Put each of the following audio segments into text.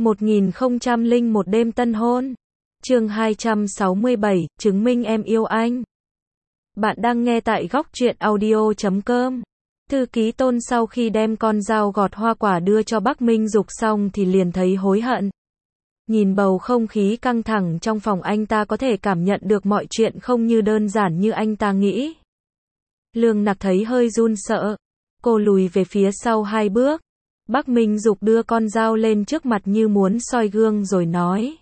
1001 đêm tân hôn. Chương 267, chứng minh em yêu anh. Bạn đang nghe tại góc truyện audio.com. Thư ký Tôn sau khi đem con dao gọt hoa quả đưa cho Bắc Minh Dục xong thì liền thấy hối hận. Nhìn bầu không khí căng thẳng trong phòng, anh ta có thể cảm nhận được mọi chuyện không như đơn giản như anh ta nghĩ. Lương Nặc thấy hơi run sợ. Cô lùi về phía sau 2 bước. Bắc Minh Dục đưa con dao lên trước mặt như muốn soi gương rồi nói.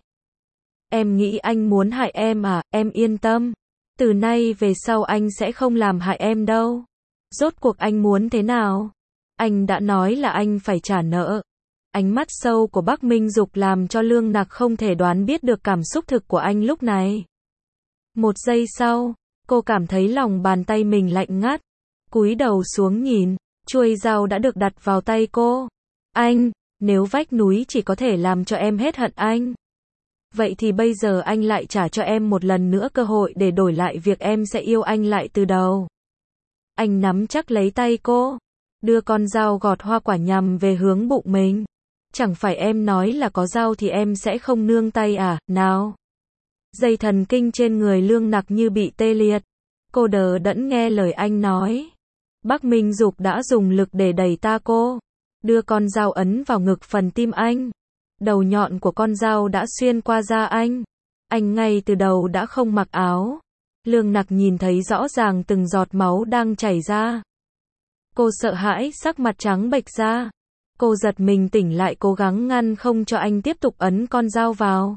Em nghĩ anh muốn hại em à, em yên tâm. Từ nay về sau anh sẽ không làm hại em đâu. Rốt cuộc anh muốn thế nào? Anh đã nói là anh phải trả nợ. Ánh mắt sâu của Bắc Minh Dục làm cho Lương Nặc không thể đoán biết được cảm xúc thực của anh lúc này. Một giây sau, cô cảm thấy lòng bàn tay mình lạnh ngắt. Cúi đầu xuống nhìn, chuôi dao đã được đặt vào tay cô. Anh, nếu vách núi chỉ có thể làm cho em hết hận anh, vậy thì bây giờ anh lại trả cho em một lần nữa cơ hội để đổi lại việc em sẽ yêu anh lại từ đầu. Anh nắm chắc lấy tay cô, đưa con dao gọt hoa quả nhằm về hướng bụng mình. Chẳng phải em nói là có dao thì em sẽ không nương tay à, nào? Dây thần kinh trên người Lương Nặc như bị tê liệt. Cô đờ đẫn nghe lời anh nói. Bắc Minh Dục đã dùng lực để đẩy ta cô, đưa con dao ấn vào ngực phần tim anh. Đầu nhọn của con dao đã xuyên qua da anh. Anh ngay từ đầu đã không mặc áo. Lương Nặc nhìn thấy rõ ràng từng giọt máu đang chảy ra. Cô sợ hãi, sắc mặt trắng bệch ra. Cô giật mình tỉnh lại, cố gắng ngăn không cho anh tiếp tục ấn con dao vào.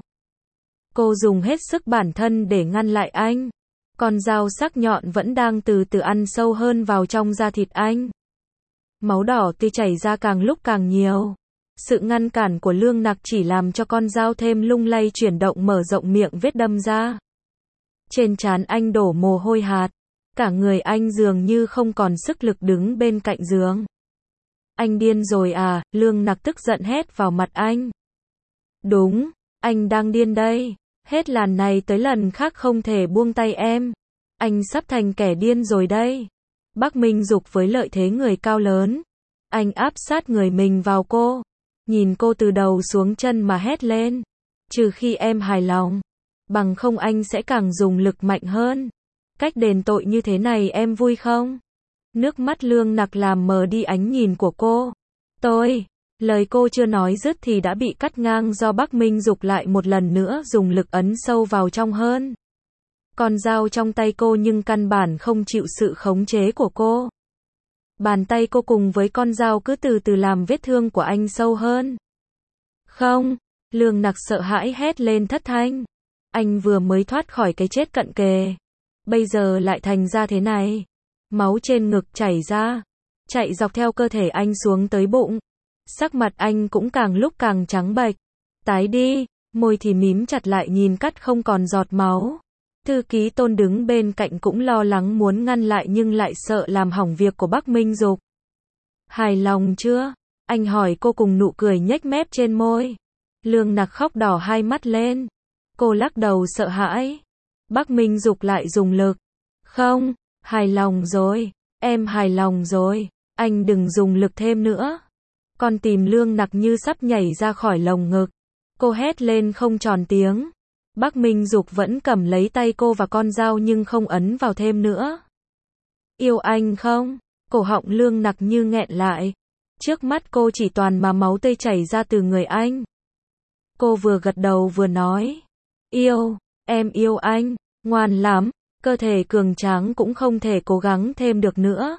Cô dùng hết sức bản thân để ngăn lại anh. Con dao sắc nhọn vẫn đang từ từ ăn sâu hơn vào trong da thịt anh. Máu đỏ tươi chảy ra càng lúc càng nhiều. Sự ngăn cản của Lương Nặc chỉ làm cho con dao thêm lung lay chuyển động, mở rộng miệng vết đâm ra. Trên trán anh đổ mồ hôi hạt. Cả người anh dường như không còn sức lực đứng bên cạnh giường. Anh điên rồi à? Lương Nặc tức giận hét vào mặt anh. Đúng, anh đang điên đây. Hết lần này tới lần khác không thể buông tay em. Anh sắp thành kẻ điên rồi đây. Bắc Minh Dục với lợi thế người cao lớn. Anh áp sát người mình vào cô. Nhìn cô từ đầu xuống chân mà hét lên. Trừ khi em hài lòng. Bằng không anh sẽ càng dùng lực mạnh hơn. Cách đền tội như thế này em vui không? Nước mắt Lương Nặc làm mờ đi ánh nhìn của cô. Lời cô chưa nói dứt thì đã bị cắt ngang do Bắc Minh Dục lại một lần nữa dùng lực ấn sâu vào trong hơn. Con dao trong tay cô nhưng căn bản không chịu sự khống chế của cô. Bàn tay cô cùng với con dao cứ từ từ làm vết thương của anh sâu hơn. Không, Lương Nặc sợ hãi hét lên thất thanh. Anh vừa mới thoát khỏi cái chết cận kề. Bây giờ lại thành ra thế này. Máu trên ngực chảy ra, chạy dọc theo cơ thể anh xuống tới bụng. Sắc mặt anh cũng càng lúc càng trắng bệch, tái đi, môi thì mím chặt lại nhìn cắt không còn giọt máu. Thư ký Tôn đứng bên cạnh cũng lo lắng muốn ngăn lại nhưng lại sợ làm hỏng việc của Bắc Minh Dục. Hài lòng chưa? Anh hỏi cô cùng nụ cười nhếch mép trên môi. Lương Nặc khóc đỏ hai mắt lên. Cô lắc đầu sợ hãi. Bắc Minh Dục lại dùng lực. Không, hài lòng rồi, em hài lòng rồi, anh đừng dùng lực thêm nữa. Con tim Lương Nặc như sắp nhảy ra khỏi lồng ngực. Cô hét lên không tròn tiếng. Bắc Minh Dục vẫn cầm lấy tay cô và con dao nhưng không ấn vào thêm nữa. Yêu anh không? Cổ họng Lương Nặc như nghẹn lại. Trước mắt cô chỉ toàn mà máu tươi chảy ra từ người anh. Cô vừa gật đầu vừa nói. Yêu, em yêu anh, ngoan lắm. Cơ thể cường tráng cũng không thể cố gắng thêm được nữa.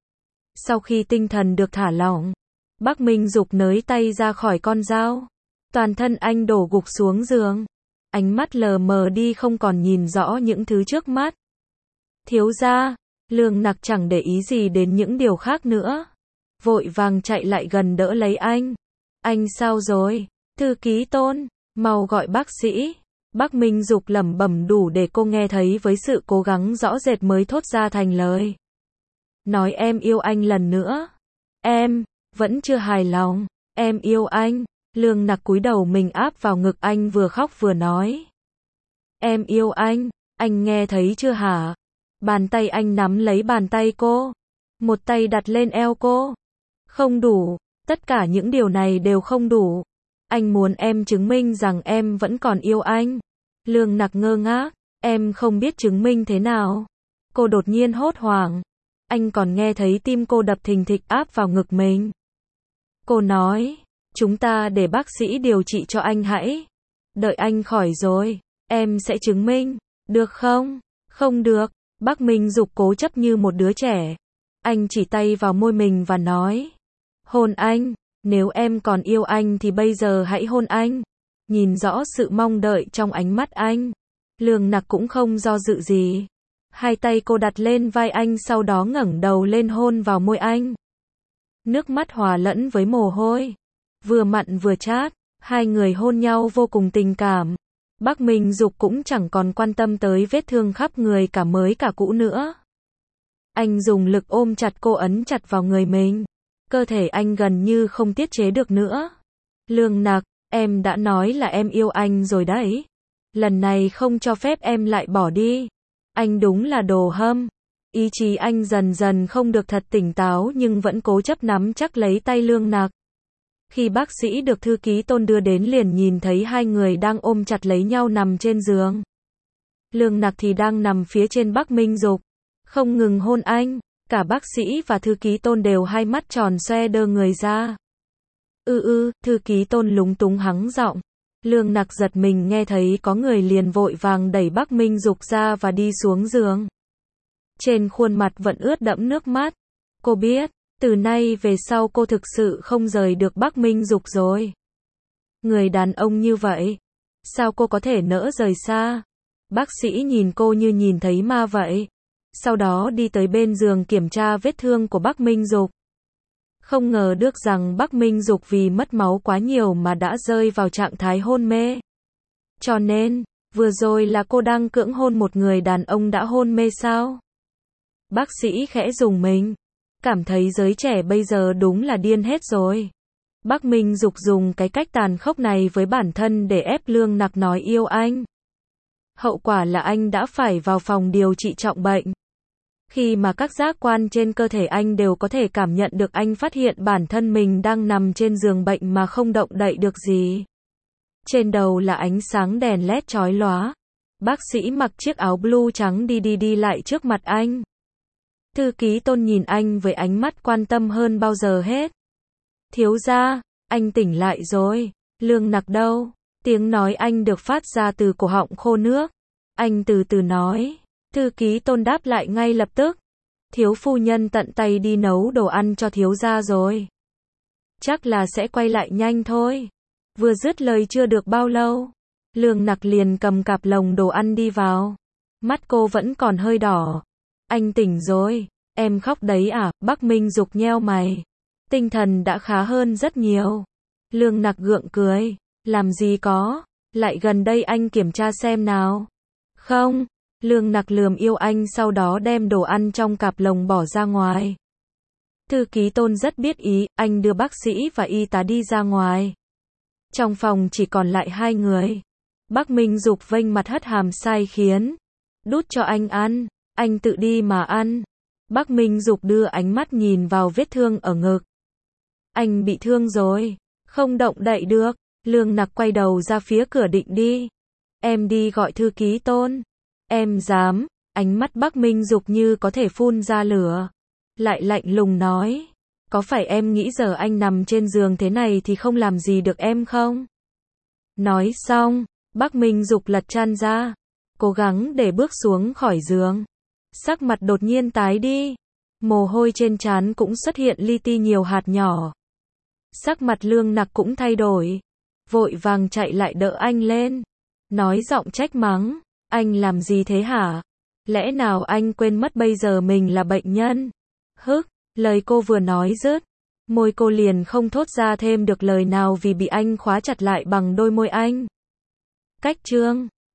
Sau khi tinh thần được thả lỏng, Bắc Minh Dục nới tay ra khỏi con dao. Toàn thân anh đổ gục xuống giường. Ánh mắt lờ mờ đi không còn nhìn rõ những thứ trước mắt. Thiếu gia, Lương Nặc chẳng để ý gì đến những điều khác nữa. Vội vàng chạy lại gần đỡ lấy anh. Anh sao rồi? Thư ký Tôn, mau gọi bác sĩ. Bắc Minh Dục lẩm bẩm đủ để cô nghe thấy với sự cố gắng rõ rệt mới thốt ra thành lời. Nói em yêu anh lần nữa. Em vẫn chưa hài lòng. Em yêu anh. Lương Nặc cúi đầu mình áp vào ngực anh vừa khóc vừa nói. Em yêu anh nghe thấy chưa hả? Bàn tay anh nắm lấy bàn tay cô. Một tay đặt lên eo cô. Không đủ, tất cả những điều này đều không đủ. Anh muốn em chứng minh rằng em vẫn còn yêu anh. Lương Nặc ngơ ngác, em không biết chứng minh thế nào. Cô đột nhiên hốt hoảng. Anh còn nghe thấy tim cô đập thình thịch áp vào ngực mình. Cô nói, chúng ta để bác sĩ điều trị cho anh hãy. Đợi anh khỏi rồi, em sẽ chứng minh. Được không? Không được. Bác Minh Dục cố chấp như một đứa trẻ. Anh chỉ tay vào môi mình và nói, hôn anh. Nếu em còn yêu anh thì bây giờ hãy hôn anh. Nhìn rõ sự mong đợi trong ánh mắt anh. Lương Nặc cũng không do dự gì. Hai tay cô đặt lên vai anh, sau đó ngẩng đầu lên hôn vào môi anh. Nước mắt hòa lẫn với mồ hôi. Vừa mặn vừa chát. Hai người hôn nhau vô cùng tình cảm. Bác Minh Dục cũng chẳng còn quan tâm tới vết thương khắp người cả mới cả cũ nữa. Anh dùng lực ôm chặt cô, ấn chặt vào người mình. Cơ thể anh gần như không tiết chế được nữa. Lương Nặc, em đã nói là em yêu anh rồi đấy. Lần này không cho phép em lại bỏ đi. Anh đúng là đồ hâm. Ý chí anh dần dần không được thật tỉnh táo nhưng vẫn cố chấp nắm chắc lấy tay Lương Nặc. Khi bác sĩ được thư ký Tôn đưa đến liền nhìn thấy hai người đang ôm chặt lấy nhau nằm trên giường. Lương Nặc thì đang nằm phía trên Bác Minh Dục, không ngừng hôn anh. Cả bác sĩ và thư ký Tôn đều hai mắt tròn xoe đơ người ra. Thư ký Tôn lúng túng hắng giọng. Lương Nặc giật mình nghe thấy có người liền vội vàng đẩy Bác Minh Dục ra và đi xuống giường. Trên khuôn mặt vẫn ướt đẫm nước mắt. Cô biết, từ nay về sau cô thực sự không rời được Bác Minh Dục rồi. Người đàn ông như vậy, sao cô có thể nỡ rời xa? Bác sĩ nhìn cô như nhìn thấy ma vậy. Sau đó đi tới bên giường kiểm tra vết thương của Bác Minh Dục. Không ngờ được rằng Bác Minh Dục vì mất máu quá nhiều mà đã rơi vào trạng thái hôn mê. Cho nên, vừa rồi là cô đang cưỡng hôn một người đàn ông đã hôn mê sao? Bác sĩ khẽ rùng mình. Cảm thấy giới trẻ bây giờ đúng là điên hết rồi. Bác Minh Dục dùng cái cách tàn khốc này với bản thân để ép Lương Nặc nói yêu anh. Hậu quả là anh đã phải vào phòng điều trị trọng bệnh. Khi mà các giác quan trên cơ thể anh đều có thể cảm nhận được, anh phát hiện bản thân mình đang nằm trên giường bệnh mà không động đậy được gì. Trên đầu là ánh sáng đèn LED chói lóa. Bác sĩ mặc chiếc áo blue trắng đi lại trước mặt anh. Thư ký Tôn nhìn anh với ánh mắt quan tâm hơn bao giờ hết. Thiếu gia, anh tỉnh lại rồi. Lương Nặc đâu? Tiếng nói anh được phát ra từ cổ họng khô nước. Anh từ từ nói. Thư ký Tôn đáp lại ngay lập tức. Thiếu phu nhân tận tay đi nấu đồ ăn cho thiếu gia rồi. Chắc là sẽ quay lại nhanh thôi. Vừa dứt lời chưa được bao lâu, Lương Nặc liền cầm cặp lồng đồ ăn đi vào. Mắt cô vẫn còn hơi đỏ. Anh tỉnh rồi, em khóc đấy à? Bác Minh Dục nheo mày. Tinh thần đã khá hơn rất nhiều. Lương Nặc gượng cười. Làm gì có, lại gần đây anh kiểm tra xem nào. Không. Lương Nặc lườm yêu anh, sau đó đem đồ ăn trong cặp lồng bỏ ra ngoài. Thư ký Tôn rất biết ý, anh đưa bác sĩ và y tá đi ra ngoài. Trong phòng chỉ còn lại hai người. Bác Minh Dục vênh mặt hất hàm sai khiến. Đút cho anh ăn, anh tự đi mà ăn. Bác Minh Dục đưa ánh mắt nhìn vào vết thương ở ngực. Anh bị thương rồi, không động đậy được. Lương Nặc quay đầu ra phía cửa định đi. Em đi gọi thư ký Tôn. Em dám? Ánh mắt Bác Minh Dục như có thể phun ra lửa. Lại lạnh lùng nói. Có phải em nghĩ giờ anh nằm trên giường thế này thì không làm gì được em không? Nói xong, Bác Minh Dục lật chăn ra, cố gắng để bước xuống khỏi giường. Sắc mặt đột nhiên tái đi. Mồ hôi trên trán cũng xuất hiện li ti nhiều hạt nhỏ. Sắc mặt Lương Nặc cũng thay đổi. Vội vàng chạy lại đỡ anh lên. Nói giọng trách mắng. Anh làm gì thế hả? Lẽ nào anh quên mất bây giờ mình là bệnh nhân? Hức, lời cô vừa nói dứt. Môi cô liền không thốt ra thêm được lời nào vì bị anh khóa chặt lại bằng đôi môi anh. Cách chương